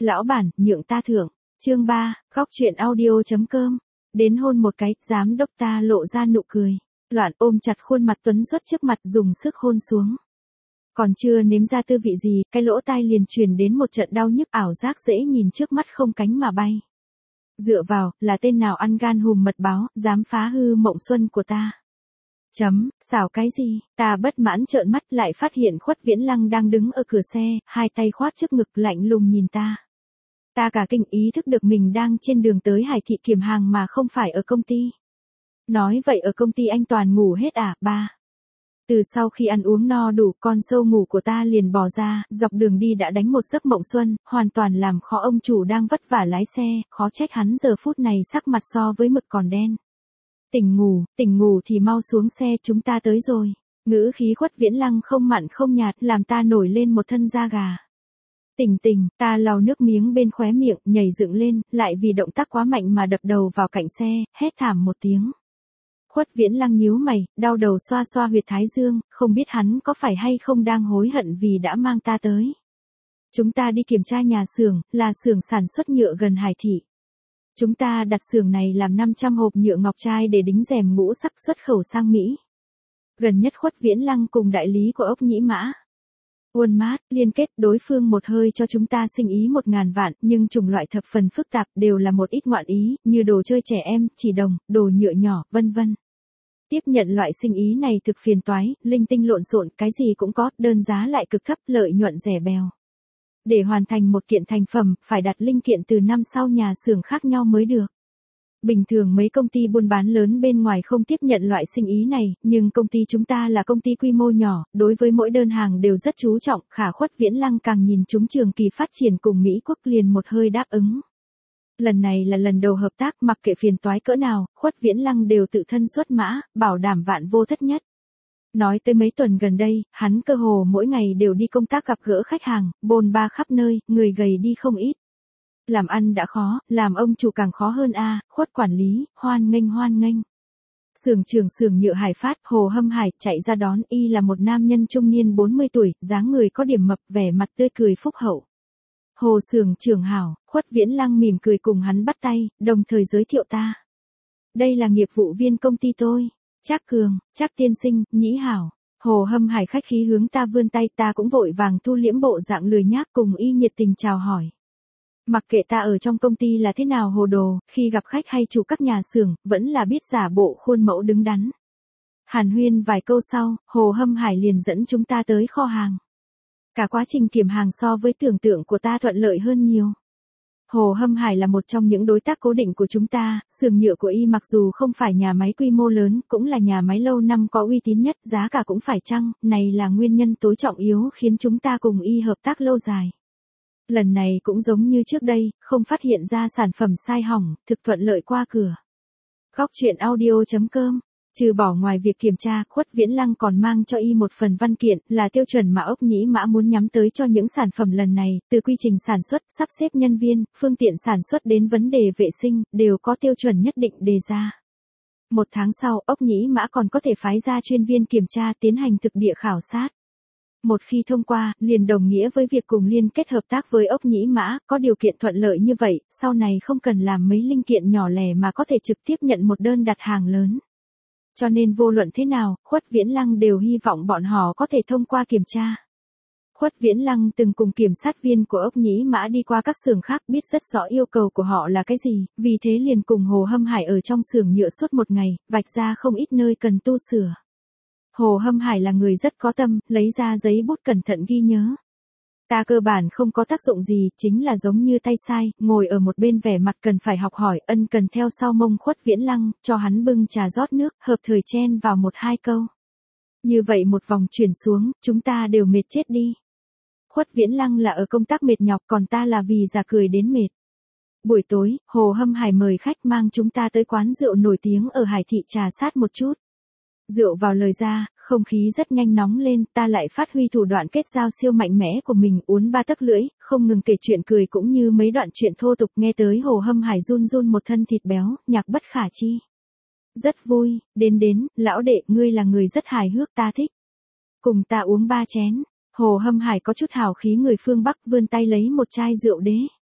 Lão bản, nhượng ta thưởng. Chương 3, góc truyện audio.com. Đến hôn một cái, giám đốc ta lộ ra nụ cười. Loạn ôm chặt khuôn mặt Tuấn Xuất trước mặt dùng sức hôn xuống. Còn chưa nếm ra tư vị gì, cái lỗ tai liền truyền đến một trận đau nhức ảo giác dễ nhìn trước mắt không cánh mà bay. Dựa vào, là tên nào ăn gan hùm mật báo, dám phá hư mộng xuân của ta. Xảo cái gì, ta bất mãn trợn mắt lại phát hiện Khuất Viễn Lăng đang đứng ở cửa xe, hai tay khoát trước ngực lạnh lùng nhìn ta. Ta cả kinh ý thức được mình đang trên đường tới Hải Thị kiểm hàng mà không phải ở công ty. Nói vậy ở công ty anh toàn ngủ hết à, ba? Từ sau khi ăn uống no đủ, con sâu ngủ của ta liền bò ra, dọc đường đi đã đánh một giấc mộng xuân, hoàn toàn làm khó ông chủ đang vất vả lái xe, khó trách hắn giờ phút này sắc mặt so với mực còn đen. Tỉnh ngủ thì mau xuống xe, chúng ta tới rồi. Ngữ khí Khuất Viễn Lăng không mặn không nhạt làm ta nổi lên một thân da gà. Tỉnh, ta lau nước miếng bên khóe miệng, nhảy dựng lên, lại vì động tác quá mạnh mà đập đầu vào cạnh xe, hét thảm một tiếng. Khuất Viễn Lăng nhíu mày, đau đầu xoa xoa huyệt thái dương, không biết hắn có phải hay không đang hối hận vì đã mang ta tới. Chúng ta đi kiểm tra nhà xưởng, là xưởng sản xuất nhựa gần Hải Thị. Chúng ta đặt xưởng này làm 500 hộp nhựa ngọc trai để đính rèm ngũ sắc xuất khẩu sang Mỹ. Gần nhất Khuất Viễn Lăng cùng đại lý của ốc Nhĩ Mã Walmart liên kết đối phương một hơi cho chúng ta sinh ý 1.000 vạn, nhưng chủng loại thập phần phức tạp đều là một ít ngoạn ý, như đồ chơi trẻ em, chỉ đồng, đồ nhựa nhỏ, vân vân. Tiếp nhận loại sinh ý này thực phiền toái, linh tinh lộn xộn, cái gì cũng có, đơn giá lại cực thấp, lợi nhuận rẻ bèo. Để hoàn thành một kiện thành phẩm, phải đặt linh kiện từ 5-6 nhà xưởng khác nhau mới được. Bình thường mấy công ty buôn bán lớn bên ngoài không tiếp nhận loại sinh ý này, nhưng công ty chúng ta là công ty quy mô nhỏ, đối với mỗi đơn hàng đều rất chú trọng, khả Khuất Viễn Lăng càng nhìn chúng trường kỳ phát triển cùng Mỹ Quốc liền một hơi đáp ứng. Lần này là lần đầu hợp tác, mặc kệ phiền toái cỡ nào, Khuất Viễn Lăng đều tự thân xuất mã, bảo đảm vạn vô thất nhất. Nói tới mấy tuần gần đây, hắn cơ hồ mỗi ngày đều đi công tác gặp gỡ khách hàng, bôn ba khắp nơi, người gầy đi không ít. Làm ăn đã khó, làm ông chủ càng khó hơn a. Khuất quản lý, hoan nghênh. Xưởng nhựa Hải Phát, Hồ Hâm Hải, chạy ra đón, y là một nam nhân trung niên 40 tuổi, dáng người có điểm mập, vẻ mặt tươi cười phúc hậu. Hồ xưởng trưởng hảo, Khuất Viễn Lăng mỉm cười cùng hắn bắt tay, đồng thời giới thiệu ta. Đây là nghiệp vụ viên công ty tôi, Trác Cường, Trác tiên sinh, Nhĩ hảo. Hồ Hâm Hải khách khí hướng ta vươn tay, ta cũng vội vàng thu liễm bộ dạng lười nhác cùng y nhiệt tình chào hỏi. Mặc kệ ta ở trong công ty là thế nào hồ đồ, khi gặp khách hay chủ các nhà xưởng, vẫn là biết giả bộ khuôn mẫu đứng đắn. Hàn huyên vài câu sau, Hồ Hâm Hải liền dẫn chúng ta tới kho hàng. Cả quá trình kiểm hàng so với tưởng tượng của ta thuận lợi hơn nhiều. Hồ Hâm Hải là một trong những đối tác cố định của chúng ta, xưởng nhựa của y mặc dù không phải nhà máy quy mô lớn, cũng là nhà máy lâu năm có uy tín nhất, giá cả cũng phải chăng, này là nguyên nhân tối trọng yếu khiến chúng ta cùng y hợp tác lâu dài. Lần này cũng giống như trước đây, không phát hiện ra sản phẩm sai hỏng, thực thuận lợi qua cửa. Góc truyện audio.com. Trừ bỏ ngoài việc kiểm tra, Khuất Viễn Lăng còn mang cho y một phần văn kiện, là tiêu chuẩn mà ốc Nhĩ Mã muốn nhắm tới cho những sản phẩm lần này, từ quy trình sản xuất, sắp xếp nhân viên, phương tiện sản xuất đến vấn đề vệ sinh, đều có tiêu chuẩn nhất định đề ra. 1 tháng sau, ốc Nhĩ Mã còn có thể phái ra chuyên viên kiểm tra tiến hành thực địa khảo sát. Một khi thông qua, liền đồng nghĩa với việc cùng liên kết hợp tác với ốc Nhĩ Mã, có điều kiện thuận lợi như vậy, sau này không cần làm mấy linh kiện nhỏ lẻ mà có thể trực tiếp nhận một đơn đặt hàng lớn. Cho nên vô luận thế nào, Khuất Viễn Lăng đều hy vọng bọn họ có thể thông qua kiểm tra. Khuất Viễn Lăng từng cùng kiểm sát viên của ốc Nhĩ Mã đi qua các xưởng khác, biết rất rõ yêu cầu của họ là cái gì, vì thế liền cùng Hồ Hâm Hải ở trong xưởng nhựa suốt một ngày, vạch ra không ít nơi cần tu sửa. Hồ Hâm Hải là người rất có tâm, lấy ra giấy bút cẩn thận ghi nhớ. Ta cơ bản không có tác dụng gì, chính là giống như tay sai, ngồi ở một bên vẻ mặt cần phải học hỏi, ân cần theo sau mông Khuất Viễn Lăng, cho hắn bưng trà rót nước, hợp thời chen vào 1-2 câu. Như vậy một vòng chuyển xuống, chúng ta đều mệt chết đi. Khuất Viễn Lăng là ở công tác mệt nhọc, còn ta là vì già cười đến mệt. Buổi tối, Hồ Hâm Hải mời khách mang chúng ta tới quán rượu nổi tiếng ở Hải Thị trà sát một chút. Rượu vào lời ra, không khí rất nhanh nóng lên, ta lại phát huy thủ đoạn kết giao siêu mạnh mẽ của mình, uốn 3 tấc lưỡi, không ngừng kể chuyện cười cũng như mấy đoạn chuyện thô tục, nghe tới Hồ Hâm Hải run run một thân thịt béo, nhạc bất khả chi. Rất vui, đến, lão đệ, ngươi là người rất hài hước, ta thích. Cùng ta uống 3 chén. Hồ Hâm Hải có chút hào khí người phương Bắc, vươn tay lấy một chai rượu đế.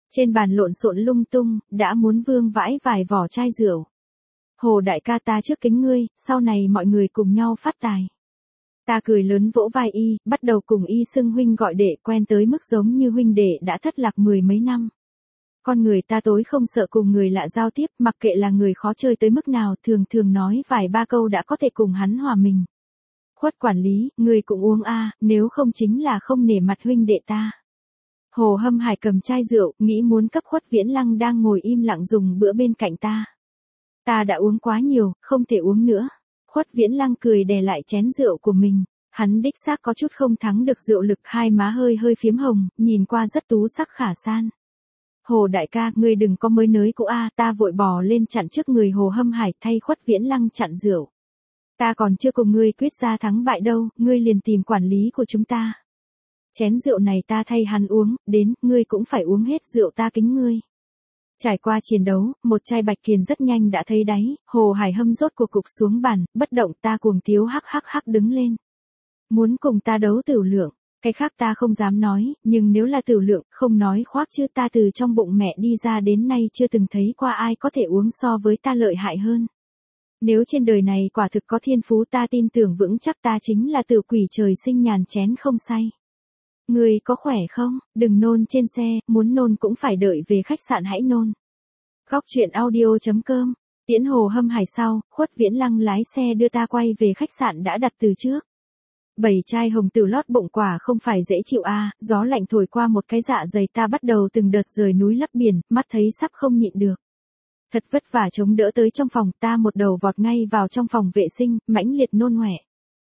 Trên bàn lộn xộn lung tung, đã muốn vương vãi vài vỏ chai rượu. Hồ đại ca ta trước kính ngươi, sau này mọi người cùng nhau phát tài. Ta cười lớn vỗ vai y, bắt đầu cùng y xưng huynh gọi đệ, quen tới mức giống như huynh đệ đã thất lạc mười mấy năm. Con người ta tối không sợ cùng người lạ giao tiếp, mặc kệ là người khó chơi tới mức nào, thường thường nói vài ba câu đã có thể cùng hắn hòa mình. Khuất quản lý, người cũng uống a, nếu không chính là không nể mặt huynh đệ ta. Hồ Hâm Hải cầm chai rượu, nghĩ muốn cấp Khuất Viễn Lăng đang ngồi im lặng dùng bữa bên cạnh ta. Ta đã uống quá nhiều, không thể uống nữa. Khuất Viễn Lăng cười đè lại chén rượu của mình. Hắn đích xác có chút không thắng được rượu lực, hai má hơi hơi phiếm hồng, nhìn qua rất tú sắc khả san. Hồ đại ca, ngươi đừng có mới nới cũ a, ta vội bò lên chặn trước người Hồ Hâm Hải thay Khuất Viễn Lăng chặn rượu. Ta còn chưa cùng ngươi quyết ra thắng bại đâu, ngươi liền tìm quản lý của chúng ta. Chén rượu này ta thay hắn uống, đến, ngươi cũng phải uống hết rượu ta kính ngươi. Trải qua chiến đấu, một chai bạch kiền rất nhanh đã thấy đáy, Hồ Hải Hâm rốt cuộc cục xuống bàn, bất động, ta cuồng tiếu hắc hắc hắc đứng lên. Muốn cùng ta đấu tửu lượng, cái khác ta không dám nói, nhưng nếu là tửu lượng, không nói khoác chứ, ta từ trong bụng mẹ đi ra đến nay chưa từng thấy qua ai có thể uống so với ta lợi hại hơn. Nếu trên đời này quả thực có thiên phú, ta tin tưởng vững chắc ta chính là tử quỷ trời sinh nhàn chén không say. Người có khỏe không? Đừng nôn trên xe, muốn nôn cũng phải đợi về khách sạn hãy nôn. Góc truyện audio.com. Tiễn Hồ Hâm Hải sau, Khuất Viễn Lăng lái xe đưa ta quay về khách sạn đã đặt từ trước. 7 chai hồng tử lót bụng quả không phải dễ chịu a, gió lạnh thổi qua một cái dạ dày ta bắt đầu từng đợt rời núi lấp biển, mắt thấy sắp không nhịn được. Thật vất vả chống đỡ tới trong phòng, ta một đầu vọt ngay vào trong phòng vệ sinh, mãnh liệt nôn ọe.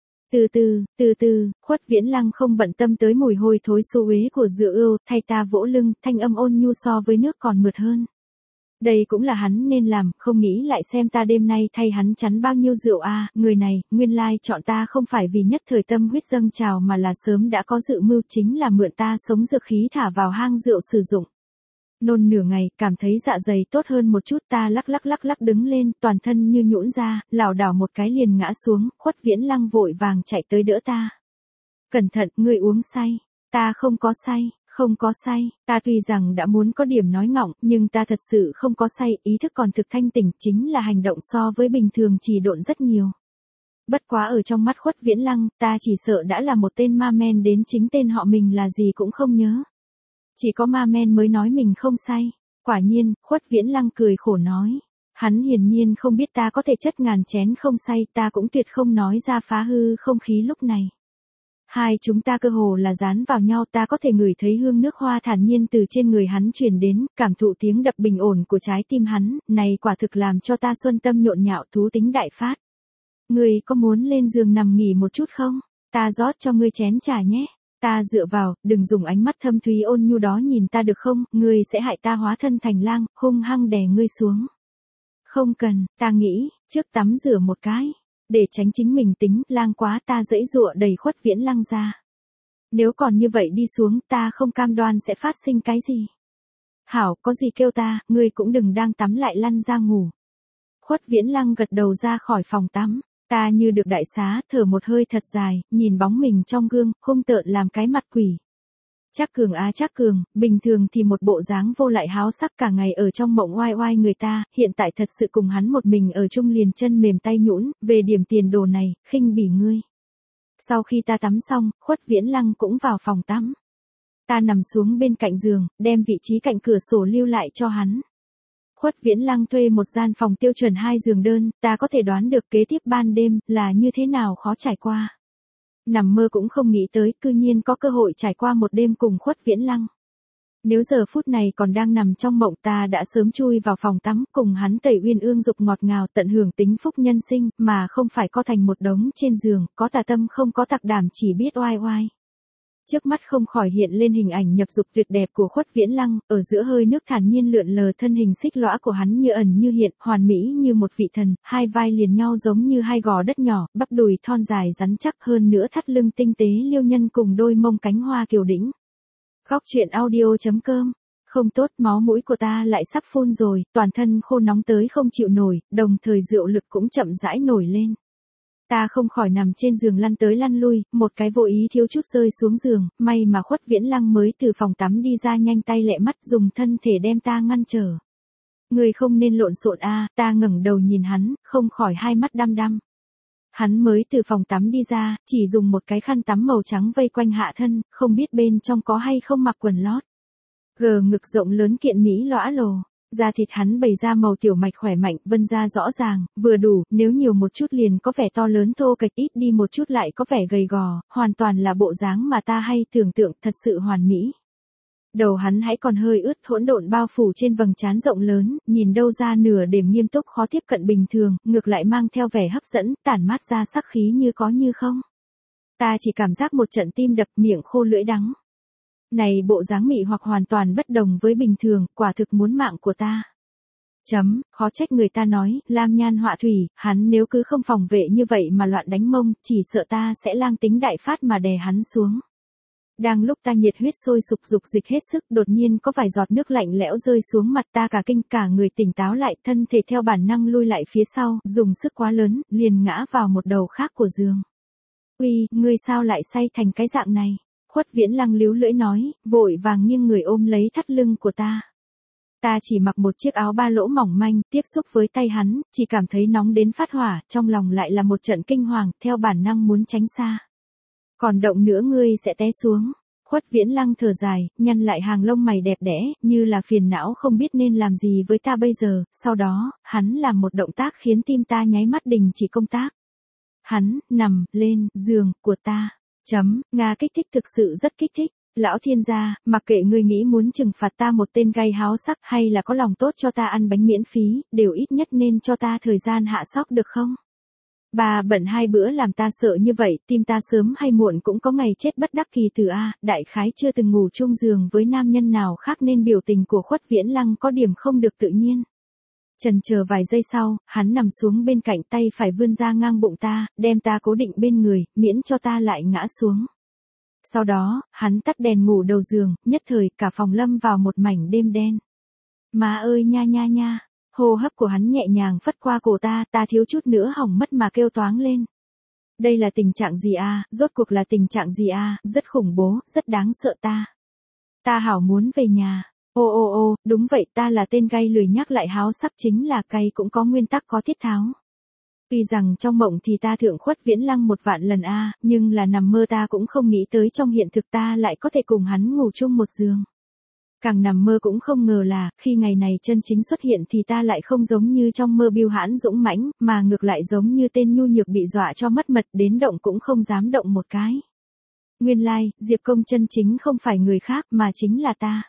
Từ từ, Khuất Viễn Lăng không bận tâm tới mùi hôi thối xô uế của rượu ưu, thay ta vỗ lưng, thanh âm ôn nhu so với nước còn mượt hơn. Đây cũng là hắn nên làm, không nghĩ lại xem ta đêm nay thay hắn chắn bao nhiêu rượu a, người này, nguyên lai chọn ta không phải vì nhất thời tâm huyết dâng trào mà là sớm đã có dự mưu, chính là mượn ta sống dược khí thả vào hang rượu sử dụng. Nôn nửa ngày, cảm thấy dạ dày tốt hơn một chút, ta lắc lắc đứng lên, toàn thân như nhũn ra, lảo đảo một cái liền ngã xuống, Khuất Viễn Lăng vội vàng chạy tới đỡ ta. Cẩn thận, ngươi uống say. Ta không có say, ta tuy rằng đã muốn có điểm nói ngọng, nhưng ta thật sự không có say, ý thức còn thực thanh tỉnh, chính là hành động so với bình thường chỉ độn rất nhiều. Bất quá ở trong mắt Khuất Viễn Lăng, ta chỉ sợ đã là một tên ma men đến chính tên họ mình là gì cũng không nhớ. Chỉ có ma men mới nói mình không say. Quả nhiên, Khuất Viễn Lăng cười khổ nói. Hắn hiển nhiên không biết ta có thể chất ngàn chén không say, ta cũng tuyệt không nói ra phá hư không khí lúc này. Hai chúng ta cơ hồ là dán vào nhau, ta có thể ngửi thấy hương nước hoa thản nhiên từ trên người hắn truyền đến, cảm thụ tiếng đập bình ổn của trái tim hắn, này quả thực làm cho ta xuân tâm nhộn nhạo, thú tính đại phát. Ngươi có muốn lên giường nằm nghỉ một chút không? Ta rót cho ngươi chén trà nhé. Ta dựa vào, đừng dùng ánh mắt thâm thúy ôn nhu đó nhìn ta được không, ngươi sẽ hại ta hóa thân thành lang, hung hăng đè ngươi xuống. Không cần, ta nghĩ, trước tắm rửa một cái. Để tránh chính mình tính, lang quá, ta giãy giụa đẩy Khuất Viễn Lăng ra. Nếu còn như vậy đi xuống, ta không cam đoan sẽ phát sinh cái gì. Hảo, có gì kêu ta, ngươi cũng đừng đang tắm lại lăn ra ngủ. Khuất Viễn Lăng gật đầu ra khỏi phòng tắm. Ta như được đại xá, thở một hơi thật dài, nhìn bóng mình trong gương, hung tợn làm cái mặt quỷ. Trác Cường á Trác Cường, bình thường thì một bộ dáng vô lại háo sắc cả ngày ở trong mộng oai oai người ta, hiện tại thật sự cùng hắn một mình ở chung liền chân mềm tay nhũn, về điểm tiền đồ này, khinh bỉ ngươi. Sau khi ta tắm xong, Khuất Viễn Lăng cũng vào phòng tắm. Ta nằm xuống bên cạnh giường, đem vị trí cạnh cửa sổ lưu lại cho hắn. Khuất Viễn Lăng thuê một gian phòng tiêu chuẩn 2 giường đơn, ta có thể đoán được kế tiếp ban đêm là như thế nào khó trải qua. Nằm mơ cũng không nghĩ tới, cư nhiên có cơ hội trải qua một đêm cùng Khuất Viễn Lăng. Nếu giờ phút này còn đang nằm trong mộng, ta đã sớm chui vào phòng tắm, cùng hắn tẩy uyên ương dục ngọt ngào, tận hưởng tính phúc nhân sinh, mà không phải co thành một đống trên giường, có tà tâm không có tạc đảm, chỉ biết oai oai. Trước mắt không khỏi hiện lên hình ảnh nhập dục tuyệt đẹp của Khuất Viễn Lăng, ở giữa hơi nước thản nhiên lượn lờ, thân hình xích lõa của hắn như ẩn như hiện, hoàn mỹ như một vị thần, hai vai liền nhau giống như hai gò đất nhỏ, bắp đùi thon dài rắn chắc, hơn nữa thắt lưng tinh tế liêu nhân cùng đôi mông cánh hoa kiều đĩnh. Góc truyện audio.com. Không tốt, máu mũi của ta lại sắp phun rồi, toàn thân khô nóng tới không chịu nổi, đồng thời rượu lực cũng chậm rãi nổi lên. Ta không khỏi nằm trên giường lăn tới lăn lui, một cái vô ý thiếu chút rơi xuống giường, may mà Khuất Viễn Lăng mới từ phòng tắm đi ra nhanh tay lẹ mắt dùng thân thể đem ta ngăn trở. Người không nên lộn xộn a, ta ngẩng đầu nhìn hắn, không khỏi hai mắt đăm đăm. Hắn mới từ phòng tắm đi ra, chỉ dùng một cái khăn tắm màu trắng vây quanh hạ thân, không biết bên trong có hay không mặc quần lót. Gờ ngực rộng lớn kiện mỹ lõa lồ. Da thịt hắn bày ra màu tiểu mạch khỏe mạnh, vân ra rõ ràng, vừa đủ, nếu nhiều một chút liền có vẻ to lớn thô kệch, ít đi một chút lại có vẻ gầy gò, hoàn toàn là bộ dáng mà ta hay tưởng tượng, thật sự hoàn mỹ. Đầu hắn hãy còn hơi ướt hỗn độn bao phủ trên vầng trán rộng lớn, nhìn đâu ra nửa đêm nghiêm túc khó tiếp cận bình thường, ngược lại mang theo vẻ hấp dẫn, tản mát ra sắc khí như có như không. Ta chỉ cảm giác một trận tim đập, miệng khô lưỡi đắng. Này bộ dáng mị hoặc hoàn toàn bất đồng với bình thường, quả thực muốn mạng của ta. Khó trách người ta nói, lam nhan họa thủy, hắn nếu cứ không phòng vệ như vậy mà loạn đánh mông, chỉ sợ ta sẽ lang tính đại phát mà đè hắn xuống. Đang lúc ta nhiệt huyết sôi sục dục dịch hết sức, đột nhiên có vài giọt nước lạnh lẽo rơi xuống mặt ta, cả kinh cả người tỉnh táo lại, thân thể theo bản năng lui lại phía sau, dùng sức quá lớn, liền ngã vào một đầu khác của giường. Uy, ngươi sao lại say thành cái dạng này? Khuất Viễn Lăng líu lưỡi nói, vội vàng nghiêng người ôm lấy thắt lưng của ta. Ta chỉ mặc một chiếc áo ba lỗ mỏng manh, tiếp xúc với tay hắn, chỉ cảm thấy nóng đến phát hỏa, trong lòng lại là một trận kinh hoàng, theo bản năng muốn tránh xa. Còn động nữa ngươi sẽ té xuống. Khuất Viễn Lăng thở dài, nhăn lại hàng lông mày đẹp đẽ, như là phiền não không biết nên làm gì với ta bây giờ, sau đó, hắn làm một động tác khiến tim ta nháy mắt đình chỉ công tác. Hắn, nằm, lên, giường, của ta. Nga kích thích thực sự rất kích thích. Lão thiên gia, mặc kệ ngươi nghĩ muốn trừng phạt ta một tên gay háo sắc hay là có lòng tốt cho ta ăn bánh miễn phí, đều ít nhất nên cho ta thời gian hạ sóc được không? Bà bận 2 bữa làm ta sợ như vậy, tim ta sớm hay muộn cũng có ngày chết bất đắc kỳ tử a, đại khái chưa từng ngủ chung giường với nam nhân nào khác nên biểu tình của Khuất Viễn Lăng có điểm không được tự nhiên. Chần chờ vài giây sau, hắn nằm xuống bên cạnh, tay phải vươn ra ngang bụng ta, đem ta cố định bên người, miễn cho ta lại ngã xuống. Sau đó, hắn tắt đèn ngủ đầu giường, nhất thời cả phòng lâm vào một mảnh đêm đen. Má ơi nha nha nha, hô hấp của hắn nhẹ nhàng phất qua cổ ta, ta thiếu chút nữa hỏng mất mà kêu toáng lên. Đây là tình trạng gì a? Rốt cuộc là tình trạng gì a? Rất khủng bố, rất đáng sợ ta. Ta hảo muốn về nhà. Ô, đúng vậy, ta là tên gay lười nhắc lại háo sắc, chính là cay cũng có nguyên tắc có tiết tháo. Tuy rằng trong mộng thì ta thượng Khuất Viễn Lăng 1 vạn lần a, nhưng là nằm mơ ta cũng không nghĩ tới trong hiện thực ta lại có thể cùng hắn ngủ chung một giường. Càng nằm mơ cũng không ngờ là, khi ngày này chân chính xuất hiện thì ta lại không giống như trong mơ bưu hãn dũng mãnh, mà ngược lại giống như tên nhu nhược bị dọa cho mất mật, đến động cũng không dám động một cái. Nguyên lai, Diệp Công chân chính không phải người khác mà chính là ta.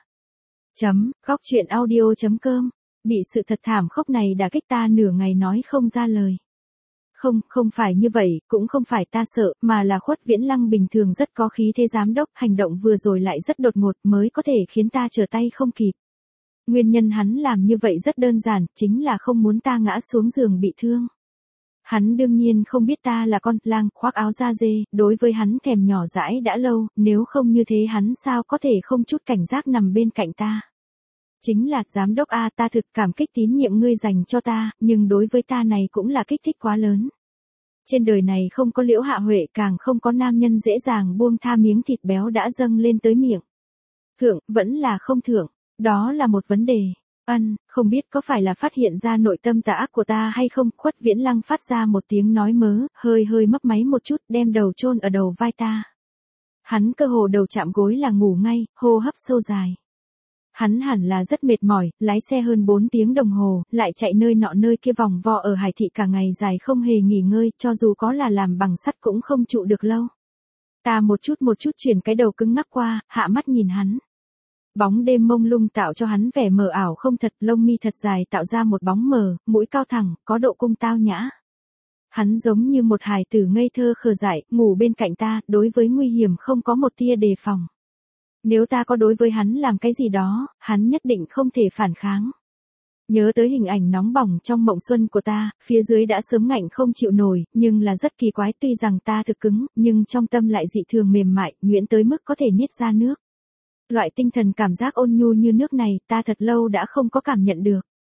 Góc truyện audio.com. Bị sự thật thảm khốc này đả kích ta nửa ngày nói không ra lời. Không phải như vậy, cũng không phải ta sợ, mà là Khuất Viễn Lăng bình thường rất có khí thế giám đốc, hành động vừa rồi lại rất đột ngột mới có thể khiến ta trở tay không kịp. Nguyên nhân hắn làm như vậy rất đơn giản, chính là không muốn ta ngã xuống giường bị thương. Hắn đương nhiên không biết ta là con lang khoác áo da dê, đối với hắn thèm nhỏ dãi đã lâu, nếu không như thế hắn sao có thể không chút cảnh giác nằm bên cạnh ta. Chính là, giám đốc a, ta thực cảm kích tín nhiệm ngươi dành cho ta, nhưng đối với ta này cũng là kích thích quá lớn. Trên đời này không có Liễu Hạ Huệ, càng không có nam nhân dễ dàng buông tha miếng thịt béo đã dâng lên tới miệng. Thượng, vẫn là không thượng, đó là một vấn đề. Không biết có phải là phát hiện ra nội tâm tà ác của ta hay không, Khuất Viễn Lăng phát ra một tiếng nói mớ, hơi mấp máy một chút, đem đầu chôn ở đầu vai ta. Hắn cơ hồ đầu chạm gối là ngủ ngay, hô hấp sâu dài. Hắn hẳn là rất mệt mỏi, lái xe hơn 4 tiếng đồng hồ, lại chạy nơi nọ nơi kia vòng vo ở Hải Thị cả ngày dài không hề nghỉ ngơi, cho dù có là làm bằng sắt cũng không trụ được lâu. Ta một chút chuyển cái đầu cứng ngắc qua, hạ mắt nhìn hắn. Bóng đêm mông lung tạo cho hắn vẻ mờ ảo không thật, lông mi thật dài tạo ra một bóng mờ, mũi cao thẳng, có độ cung tao nhã. Hắn giống như một hài tử ngây thơ khờ dại, ngủ bên cạnh ta, đối với nguy hiểm không có một tia đề phòng. Nếu ta có đối với hắn làm cái gì đó, hắn nhất định không thể phản kháng. Nhớ tới hình ảnh nóng bỏng trong mộng xuân của ta, phía dưới đã sớm ngạnh không chịu nổi, nhưng là rất kỳ quái, tuy rằng ta thực cứng, nhưng trong tâm lại dị thường mềm mại, nhuyễn tới mức có thể niết ra nước. Loại tinh thần cảm giác ôn nhu như nước này, ta thật lâu đã không có cảm nhận được.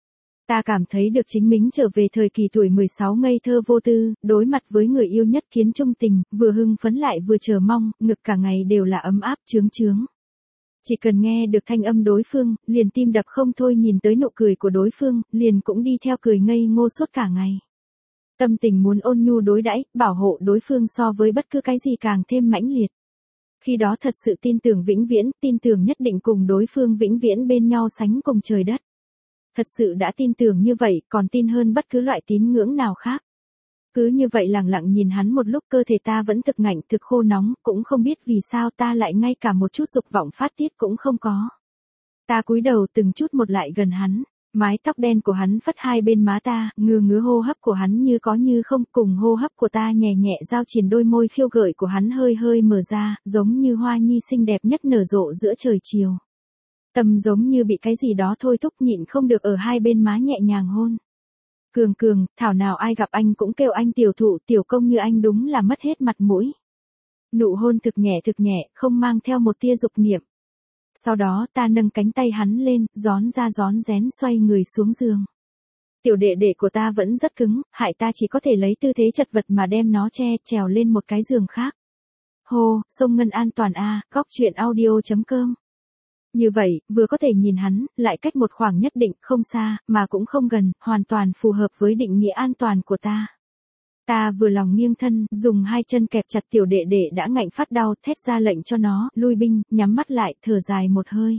Ta cảm thấy được chính mình trở về thời kỳ tuổi 16 ngây thơ vô tư, đối mặt với người yêu nhất kiến trung tình, vừa hưng phấn lại vừa chờ mong, ngực cả ngày đều là ấm áp chướng chướng. Chỉ cần nghe được thanh âm đối phương, liền tim đập không thôi, nhìn tới nụ cười của đối phương, liền cũng đi theo cười ngây ngô suốt cả ngày. Tâm tình muốn ôn nhu đối đãi, bảo hộ đối phương so với bất cứ cái gì càng thêm mãnh liệt. Khi đó thật sự tin tưởng vĩnh viễn, tin tưởng nhất định cùng đối phương vĩnh viễn bên nhau sánh cùng trời đất. Thật sự đã tin tưởng như vậy, còn tin hơn bất cứ loại tín ngưỡng nào khác. Cứ như vậy lặng lặng nhìn hắn một lúc, cơ thể ta vẫn thực ngạnh thực khô nóng, cũng không biết vì sao ta lại ngay cả một chút dục vọng phát tiết cũng không có. Ta cúi đầu từng chút một lại gần hắn, mái tóc đen của hắn phất hai bên má ta, ngứa hô hấp của hắn như có như không, cùng hô hấp của ta nhẹ nhẹ giao triền, đôi môi khiêu gợi của hắn hơi hơi mở ra, giống như hoa nhi xinh đẹp nhất nở rộ giữa trời chiều. Tâm giống như bị cái gì đó thôi thúc, nhịn không được ở hai bên má nhẹ nhàng hôn. Cường, thảo nào ai gặp anh cũng kêu anh tiểu thụ tiểu công như anh, đúng là mất hết mặt mũi. Nụ hôn thực nhẹ, không mang theo một tia dục niệm. Sau đó ta nâng cánh tay hắn lên, rón ra rón rén xoay người xuống giường. Tiểu đệ đệ của ta vẫn rất cứng, hại ta chỉ có thể lấy tư thế chật vật mà đem nó trèo lên một cái giường khác. Hô, sông Ngân an toàn a, góc chuyện audio.com. Như vậy, vừa có thể nhìn hắn, lại cách một khoảng nhất định, không xa, mà cũng không gần, hoàn toàn phù hợp với định nghĩa an toàn của ta. Ta vừa lòng nghiêng thân, dùng hai chân kẹp chặt tiểu đệ đệ đã ngạnh phát đau, thét ra lệnh cho nó, lui binh, nhắm mắt lại, thở dài một hơi.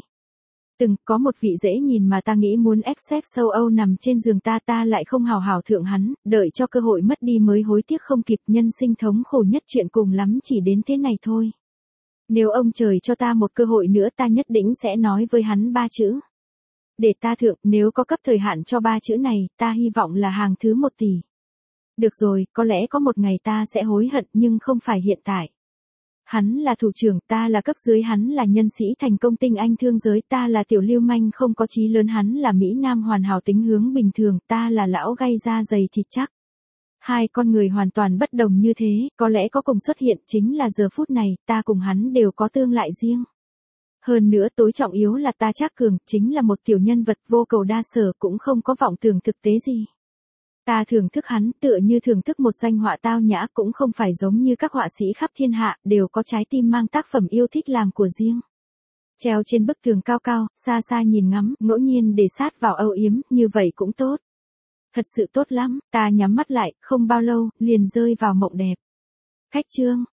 Có một vị dễ nhìn mà ta nghĩ muốn ép sex sâu âu nằm trên giường ta lại không hào hào thượng hắn, đợi cho cơ hội mất đi mới hối tiếc không kịp, nhân sinh thống khổ nhất chuyện cùng lắm chỉ đến thế này thôi. Nếu ông trời cho ta một cơ hội nữa, ta nhất định sẽ nói với hắn 3 chữ. Để ta thượng, nếu có cấp thời hạn cho 3 chữ này, ta hy vọng là hàng thứ 1 tỷ. Được rồi, có lẽ có một ngày ta sẽ hối hận, nhưng không phải hiện tại. Hắn là thủ trưởng, ta là cấp dưới, hắn là nhân sĩ thành công tinh anh thương giới, ta là tiểu lưu manh không có chí lớn, hắn là Mỹ Nam hoàn hảo tính hướng bình thường, ta là lão gay da dày thịt chắc. Hai con người hoàn toàn bất đồng như thế, có lẽ có cùng xuất hiện, chính là giờ phút này, ta cùng hắn đều có tương lại riêng. Hơn nữa tối trọng yếu là ta Trác Cường, chính là một tiểu nhân vật vô cầu đa sở, cũng không có vọng tưởng thực tế gì. Ta thưởng thức hắn tựa như thưởng thức một danh họa tao nhã, cũng không phải giống như các họa sĩ khắp thiên hạ, đều có trái tim mang tác phẩm yêu thích làm của riêng. Treo trên bức tường cao cao, xa xa nhìn ngắm, ngẫu nhiên để sát vào âu yếm, như vậy cũng tốt. Thật sự tốt lắm, ta nhắm mắt lại, không bao lâu, liền rơi vào mộng đẹp. Khách chương.